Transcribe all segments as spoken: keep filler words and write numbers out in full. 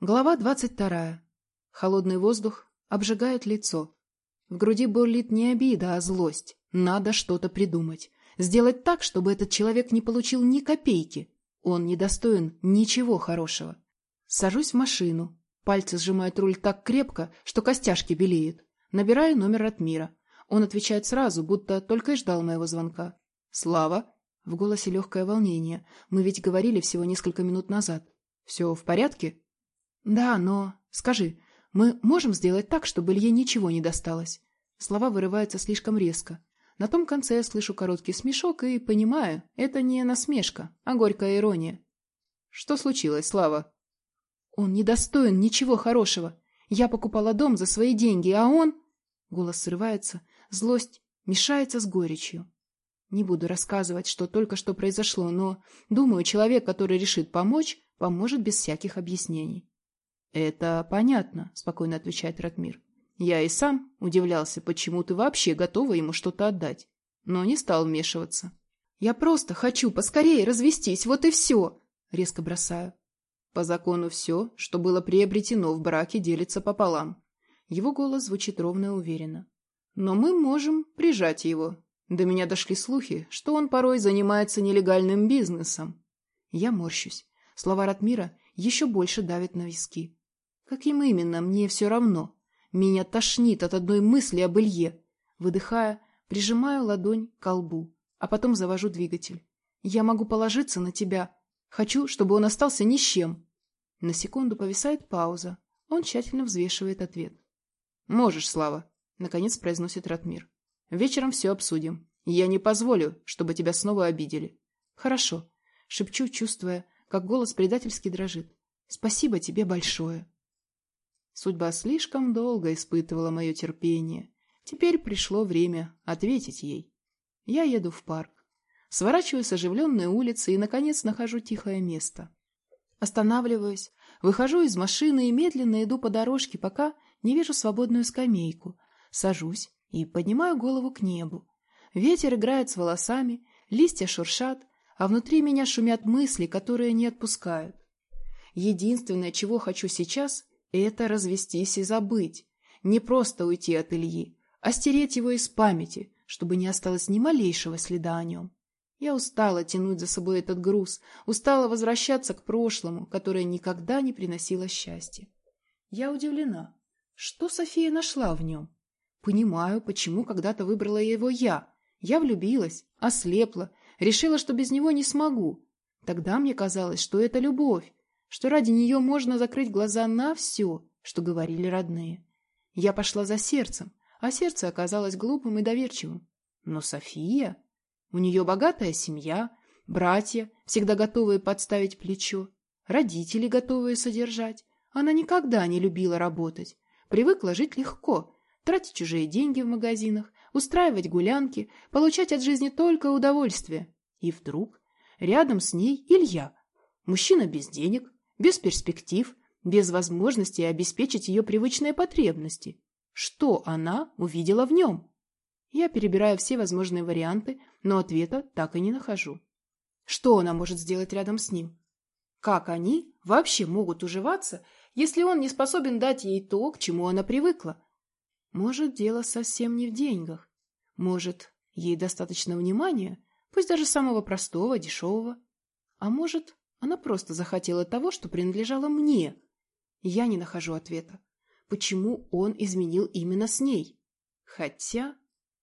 Глава двадцать вторая. Холодный воздух обжигает лицо. В груди бурлит не обида, а злость. Надо что-то придумать. Сделать так, чтобы этот человек не получил ни копейки. Он недостоин ничего хорошего. Сажусь в машину. Пальцы сжимают руль так крепко, что костяшки белеют. Набираю номер Ратмира. Он отвечает сразу, будто только и ждал моего звонка. «Слава!» В голосе легкое волнение. Мы ведь говорили всего несколько минут назад. «Все в порядке?» «Да, но... Скажи, мы можем сделать так, чтобы Илье ничего не досталось?» Слова вырываются слишком резко. На том конце я слышу короткий смешок и понимаю, это не насмешка, а горькая ирония. «Что случилось, Слава?» «Он недостоин ничего хорошего. Я покупала дом за свои деньги, а он...» Голос срывается, злость мешается с горечью. Не буду рассказывать, что только что произошло, но, думаю, человек, который решит помочь, поможет без всяких объяснений. «Это понятно», — спокойно отвечает Ратмир. «Я и сам удивлялся, почему ты вообще готова ему что-то отдать, но не стал вмешиваться». «Я просто хочу поскорее развестись, вот и все», — резко бросаю. «По закону все, что было приобретено в браке, делится пополам». Его голос звучит ровно и уверенно. «Но мы можем прижать его. До меня дошли слухи, что он порой занимается нелегальным бизнесом». Я морщусь. Слова Ратмира еще больше давят на виски. Каким именно, мне все равно. Меня тошнит от одной мысли об Илье. Выдыхая, прижимаю ладонь к колбу, а потом завожу двигатель. Я могу положиться на тебя. Хочу, чтобы он остался ни с чем. На секунду повисает пауза. Он тщательно взвешивает ответ. «Можешь, Слава», — наконец произносит Ратмир. «Вечером все обсудим. Я не позволю, чтобы тебя снова обидели». «Хорошо», — шепчу, чувствуя, как голос предательски дрожит. «Спасибо тебе большое». Судьба слишком долго испытывала мое терпение. Теперь пришло время ответить ей. Я еду в парк. Сворачиваю с оживленной улицы и, наконец, нахожу тихое место. Останавливаюсь, выхожу из машины и медленно иду по дорожке, пока не вижу свободную скамейку. Сажусь и поднимаю голову к небу. Ветер играет с волосами, листья шуршат, а внутри меня шумят мысли, которые не отпускают. Единственное, чего хочу сейчас, это развестись и забыть. Не просто уйти от Ильи, а стереть его из памяти, чтобы не осталось ни малейшего следа о нем. Я устала тянуть за собой этот груз, устала возвращаться к прошлому, которое никогда не приносило счастья. Я удивлена. Что София нашла в нем? Понимаю, почему когда-то выбрала его я. Я влюбилась, ослепла, решила, что без него не смогу. Тогда мне казалось, что это любовь, что ради нее можно закрыть глаза на все, что говорили родные. Я пошла за сердцем, а сердце оказалось глупым и доверчивым. Но София... У нее богатая семья, братья, всегда готовые подставить плечо, родители, готовые содержать. Она никогда не любила работать, привыкла жить легко, тратить чужие деньги в магазинах, устраивать гулянки, получать от жизни только удовольствие. И вдруг рядом с ней Илья, мужчина без денег, без перспектив, без возможности обеспечить ее привычные потребности. Что она увидела в нем? Я перебираю все возможные варианты, но ответа так и не нахожу. Что она может сделать рядом с ним? Как они вообще могут уживаться, если он не способен дать ей то, к чему она привыкла? Может, дело совсем не в деньгах. Может, ей достаточно внимания, пусть даже самого простого, дешевого. А может, она просто захотела того, что принадлежало мне. Я не нахожу ответа. Почему он изменил именно с ней? Хотя...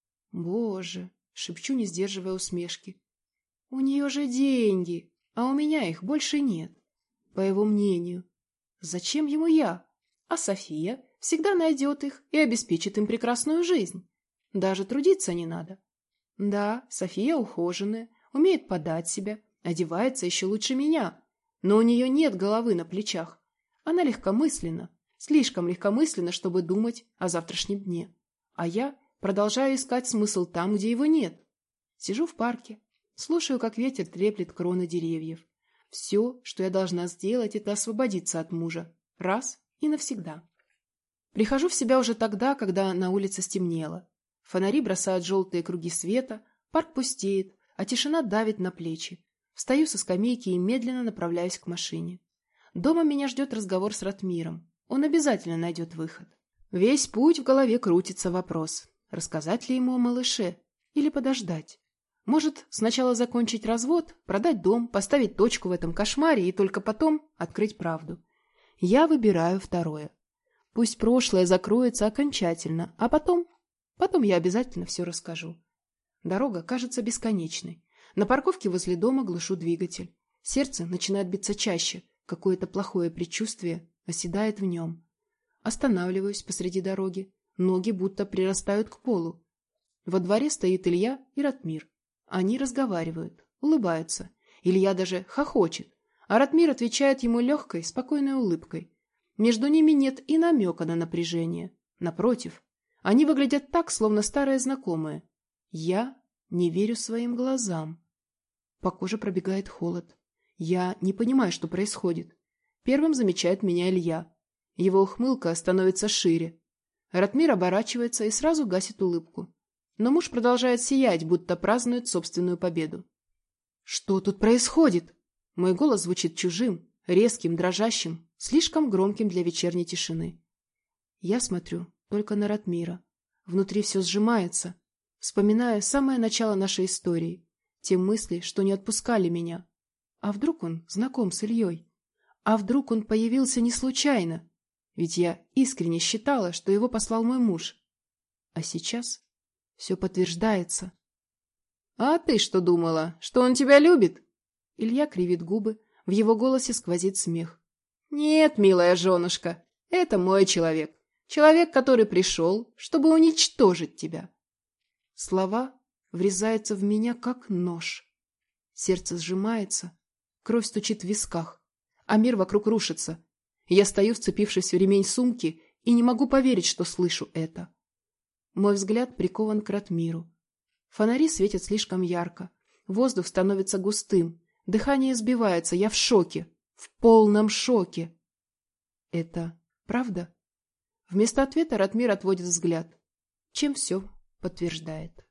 Боже, шепчу, не сдерживая усмешки. У нее же деньги, а у меня их больше нет. По его мнению. Зачем ему я? А София всегда найдет их и обеспечит им прекрасную жизнь. Даже трудиться не надо. Да, София ухоженная, умеет подать себя, одевается еще лучше меня. Но у нее нет головы на плечах. Она легкомысленна, слишком легкомысленна, чтобы думать о завтрашнем дне. А я... Продолжаю искать смысл там, где его нет. Сижу в парке, слушаю, как ветер треплет кроны деревьев. Все, что я должна сделать, это освободиться от мужа. Раз и навсегда. Прихожу в себя уже тогда, когда на улице стемнело. Фонари бросают желтые круги света, парк пустеет, а тишина давит на плечи. Встаю со скамейки и медленно направляюсь к машине. Дома меня ждет разговор с Ратмиром. Он обязательно найдет выход. Весь путь в голове крутится вопрос, рассказать ли ему о малыше или подождать. Может, сначала закончить развод, продать дом, поставить точку в этом кошмаре и только потом открыть правду. Я выбираю второе. Пусть прошлое закроется окончательно, а потом... Потом я обязательно все расскажу. Дорога кажется бесконечной. На парковке возле дома глушу двигатель. Сердце начинает биться чаще. Какое-то плохое предчувствие оседает в нем. Останавливаюсь посреди дороги. Ноги будто прирастают к полу. Во дворе стоит Илья и Ратмир. Они разговаривают, улыбаются. Илья даже хохочет, а Ратмир отвечает ему легкой, спокойной улыбкой. Между ними нет и намека на напряжение. Напротив, они выглядят так, словно старые знакомые. Я не верю своим глазам. По коже пробегает холод. Я не понимаю, что происходит. Первым замечает меня Илья. Его ухмылка становится шире. Ратмир оборачивается и сразу гасит улыбку. Но муж продолжает сиять, будто празднует собственную победу. «Что тут происходит?» Мой голос звучит чужим, резким, дрожащим, слишком громким для вечерней тишины. Я смотрю только на Ратмира. Внутри все сжимается. Вспоминаю самое начало нашей истории. Те мысли, что не отпускали меня. А вдруг он знаком с Ильей? А вдруг он появился не случайно? Ведь я искренне считала, что его послал мой муж. А сейчас все подтверждается. «А ты что думала, что он тебя любит?» Илья кривит губы, в его голосе сквозит смех. «Нет, милая женушка, это мой человек. Человек, который пришел, чтобы уничтожить тебя». Слова врезаются в меня, как нож. Сердце сжимается, кровь стучит в висках, а мир вокруг рушится. Я стою, вцепившись в ремень сумки, и не могу поверить, что слышу это. Мой взгляд прикован к Ратмиру. Фонари светят слишком ярко. Воздух становится густым. Дыхание сбивается. Я в шоке. В полном шоке. Это правда? Вместо ответа Ратмир отводит взгляд, чем все подтверждает.